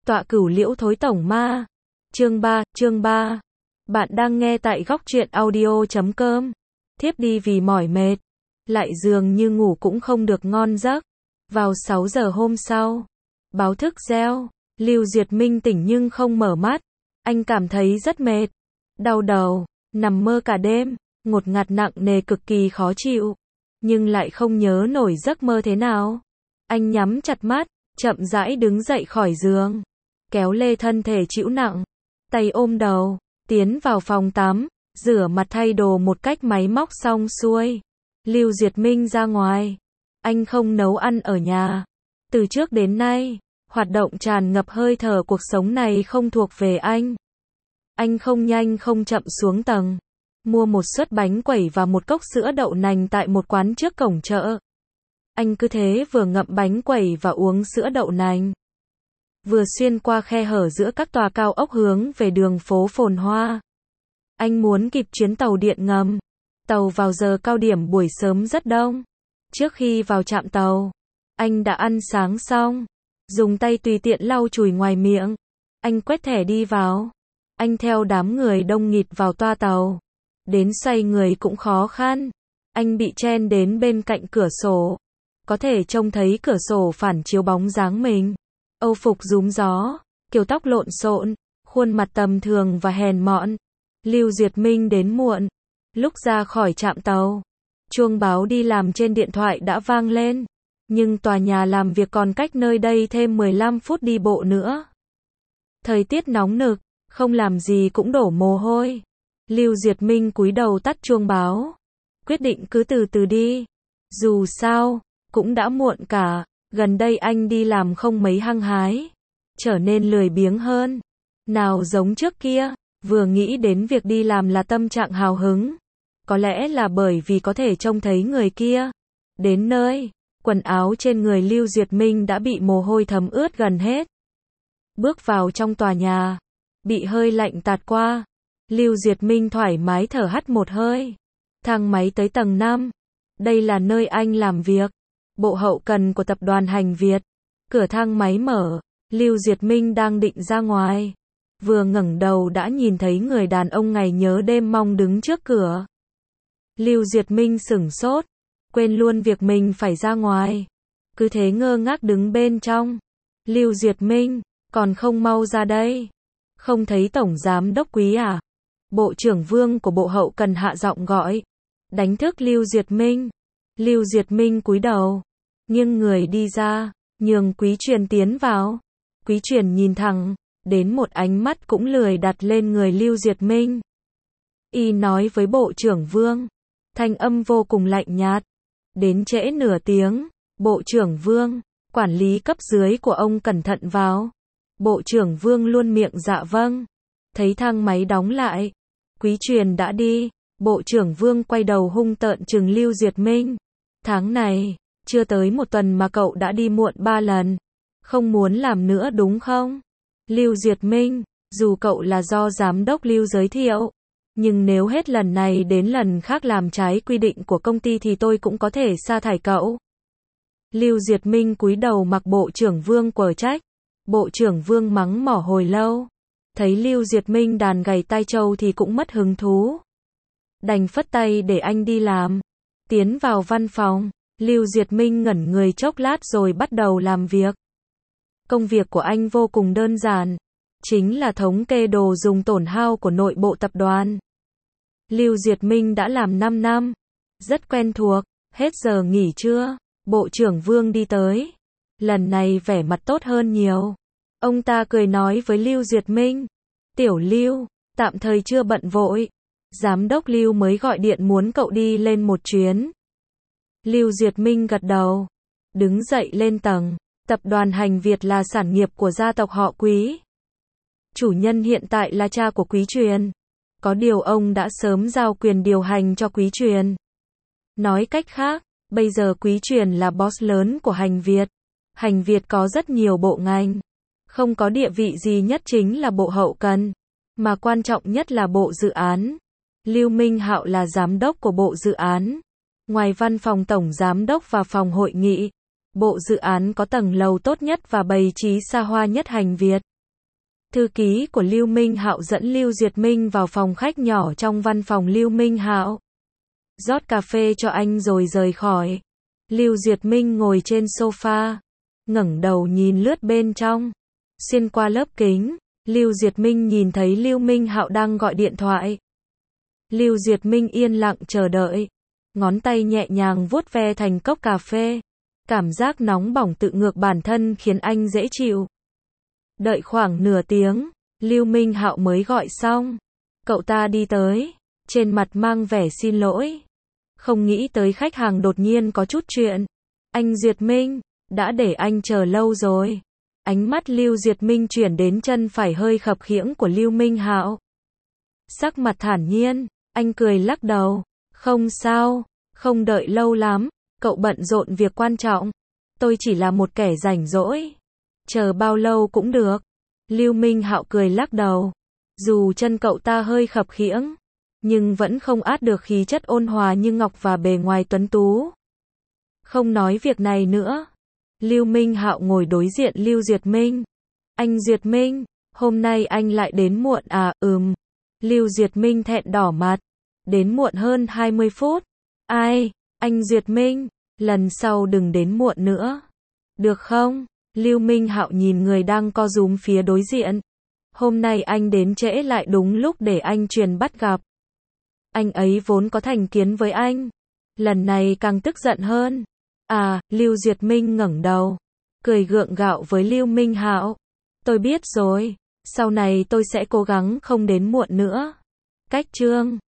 Tọa Cửu Liễu Thối Tổng Ma. Chương 3. Bạn đang nghe tại góc truyện audio.com. Thiếp đi vì mỏi mệt, lại dường như ngủ cũng không được ngon giấc. Vào 6 giờ hôm sau, báo thức reo, Lưu Duyệt Minh tỉnh nhưng không mở mắt. Anh cảm thấy rất mệt, đau đầu, nằm mơ cả đêm, ngột ngạt nặng nề cực kỳ khó chịu, nhưng lại không nhớ nổi giấc mơ thế nào. Anh nhắm chặt mắt, chậm rãi đứng dậy khỏi giường, kéo lê thân thể chịu nặng, tay ôm đầu, tiến vào phòng tắm, rửa mặt thay đồ một cách máy móc xong xuôi. Lưu Duyệt Minh ra ngoài. Anh không nấu ăn ở nhà. Từ trước đến nay, hoạt động tràn ngập hơi thở cuộc sống này không thuộc về anh. Anh không nhanh không chậm xuống tầng, mua một suất bánh quẩy và một cốc sữa đậu nành tại một quán trước cổng chợ. Anh cứ thế vừa ngậm bánh quẩy và uống sữa đậu nành, vừa xuyên qua khe hở giữa các tòa cao ốc hướng về đường phố phồn hoa. Anh muốn kịp chuyến tàu điện ngầm. Tàu vào giờ cao điểm buổi sớm rất đông. Trước khi vào trạm tàu, anh đã ăn sáng xong, dùng tay tùy tiện lau chùi ngoài miệng. Anh quét thẻ đi vào. Anh theo đám người đông nghịt vào toa tàu. Đến xoay người cũng khó khăn. Anh bị chen đến bên cạnh cửa sổ. Có thể trông thấy cửa sổ phản chiếu bóng dáng mình. Âu phục rúm gió, kiểu tóc lộn xộn, khuôn mặt tầm thường và hèn mọn. Lưu Duyệt Minh đến muộn. Lúc ra khỏi trạm tàu, chuông báo đi làm trên điện thoại đã vang lên. Nhưng tòa nhà làm việc còn cách nơi đây thêm 15 phút đi bộ nữa. Thời tiết nóng nực, không làm gì cũng đổ mồ hôi. Lưu Duyệt Minh cúi đầu tắt chuông báo. Quyết định cứ từ từ đi. Dù sao, cũng đã muộn cả. Gần đây anh đi làm không mấy hăng hái, trở nên lười biếng hơn. Nào giống trước kia, vừa nghĩ đến việc đi làm là tâm trạng hào hứng. Có lẽ là bởi vì có thể trông thấy người kia. Đến nơi, quần áo trên người Lưu Duyệt Minh đã bị mồ hôi thấm ướt gần hết. Bước vào trong tòa nhà, bị hơi lạnh tạt qua. Lưu Duyệt Minh thoải mái thở hắt một hơi. Thang máy tới tầng 5. Đây là nơi anh làm việc. Bộ hậu cần của tập đoàn Hành Việt. Cửa thang máy mở, Lưu Duyệt Minh đang định ra ngoài. Vừa ngẩng đầu đã nhìn thấy người đàn ông ngày nhớ đêm mong đứng trước cửa. Lưu Duyệt Minh sửng sốt, quên luôn việc mình phải ra ngoài. Cứ thế ngơ ngác đứng bên trong. Lưu Duyệt Minh, còn không mau ra đây. Không thấy Tổng Giám Đốc Quý à? Bộ trưởng Vương của Bộ Hậu Cần hạ giọng gọi. Đánh thức Lưu Duyệt Minh. Lưu Duyệt Minh cúi đầu, nghiêng người đi ra, nhường Quý Truyền tiến vào. Quý Truyền nhìn thẳng, đến một ánh mắt cũng lười đặt lên người Lưu Duyệt Minh. Y nói với Bộ trưởng Vương, thanh âm vô cùng lạnh nhạt. Đến trễ nửa tiếng, Bộ trưởng Vương, quản lý cấp dưới của ông cẩn thận vào. Bộ trưởng Vương luôn miệng dạ vâng. Thấy thang máy đóng lại, Quý Truyền đã đi, Bộ trưởng Vương quay đầu hung tợn trừng Lưu Duyệt Minh. Tháng này, chưa tới một tuần mà cậu đã đi muộn 3 lần. Không muốn làm nữa đúng không? Lưu Duyệt Minh, dù cậu là do giám đốc Lưu giới thiệu, nhưng nếu hết lần này đến lần khác làm trái quy định của công ty thì tôi cũng có thể sa thải cậu. Lưu Duyệt Minh cúi đầu mặc Bộ trưởng Vương quở trách. Bộ trưởng Vương mắng mỏ hồi lâu. Thấy Lưu Duyệt Minh đàn gảy tai trâu thì cũng mất hứng thú. Đành phất tay để anh đi làm. Tiến vào văn phòng, Lưu Duyệt Minh ngẩn người chốc lát rồi bắt đầu làm việc. Công việc của anh vô cùng đơn giản, chính là thống kê đồ dùng tổn hao của nội bộ tập đoàn. Lưu Duyệt Minh đã làm 5 năm, rất quen thuộc. Hết giờ nghỉ trưa, Bộ trưởng Vương đi tới. Lần này vẻ mặt tốt hơn nhiều. Ông ta cười nói với Lưu Duyệt Minh, Tiểu Lưu, tạm thời chưa bận vội. Giám đốc Lưu mới gọi điện muốn cậu đi lên một chuyến. Lưu Duyệt Minh gật đầu, đứng dậy lên tầng. Tập đoàn Hành Việt là sản nghiệp của gia tộc họ Quý. Chủ nhân hiện tại là cha của Quý Truyền. Có điều ông đã sớm giao quyền điều hành cho Quý Truyền. Nói cách khác, bây giờ Quý Truyền là boss lớn của Hành Việt. Hành Việt có rất nhiều bộ ngành. Không có địa vị gì nhất chính là bộ hậu cần, mà quan trọng nhất là bộ dự án. Lưu Minh Hạo là giám đốc của bộ dự án. Ngoài văn phòng tổng giám đốc và phòng hội nghị, bộ dự án có tầng lầu tốt nhất và bày trí xa hoa nhất Hành Việt. Thư ký của Lưu Minh Hạo dẫn Lưu Duyệt Minh vào phòng khách nhỏ trong văn phòng Lưu Minh Hạo. Rót cà phê cho anh rồi rời khỏi. Lưu Duyệt Minh ngồi trên sofa, ngẩng đầu nhìn lướt bên trong. Xuyên qua lớp kính, Lưu Duyệt Minh nhìn thấy Lưu Minh Hạo đang gọi điện thoại. Lưu Duyệt Minh yên lặng chờ đợi, ngón tay nhẹ nhàng vuốt ve thành cốc cà phê. Cảm giác nóng bỏng tự ngược bản thân khiến anh dễ chịu. Đợi khoảng nửa tiếng, Lưu Minh Hạo mới gọi xong. Cậu ta đi tới, trên mặt mang vẻ xin lỗi. Không nghĩ tới khách hàng đột nhiên có chút chuyện. Anh Duyệt Minh, đã để anh chờ lâu rồi. Ánh mắt Lưu Duyệt Minh chuyển đến chân phải hơi khập khiễng của Lưu Minh Hạo. Sắc mặt thản nhiên, anh cười lắc đầu. Không sao, không đợi lâu lắm, cậu bận rộn việc quan trọng. Tôi chỉ là một kẻ rảnh rỗi. Chờ bao lâu cũng được. Lưu Minh Hạo cười lắc đầu. Dù chân cậu ta hơi khập khiễng, nhưng vẫn không át được khí chất ôn hòa như ngọc và bề ngoài tuấn tú. Không nói việc này nữa. Lưu Minh Hạo ngồi đối diện Lưu Duyệt Minh. Anh Duyệt Minh, hôm nay anh lại đến muộn à? Lưu Duyệt Minh thẹn đỏ mặt. Đến muộn hơn 20 phút. Ai? Anh Duyệt Minh, lần sau đừng đến muộn nữa. Được không? Lưu Minh Hạo nhìn người đang co rúm phía đối diện. Hôm nay anh đến trễ lại đúng lúc để anh truyền bắt gặp. Anh ấy vốn có thành kiến với anh. Lần này càng tức giận hơn. À, Lưu Duyệt Minh ngẩng đầu, cười gượng gạo với Lưu Minh Hạo. Tôi biết rồi, sau này tôi sẽ cố gắng không đến muộn nữa. Cách chương